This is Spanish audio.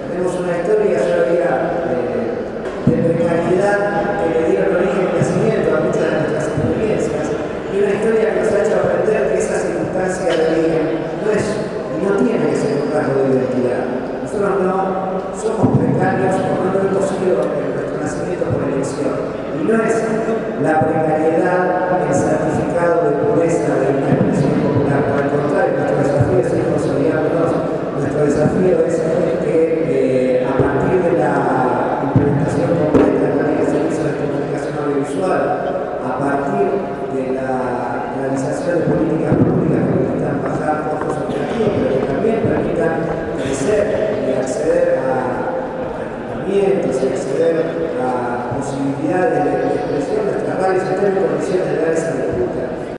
Tenemos una historia, yo diría, de precariedad que le dio el origen y nacimiento a muchas de nuestras experiencias, y una historia que nos ha hecho aprender que esa circunstancia de origen no es y no tiene que ser un rasgo de identidad. Nosotros no somos precarios porque no hemos sido nuestro nacimiento por elección. Y no es la precariedad el certificado de pureza de una expresión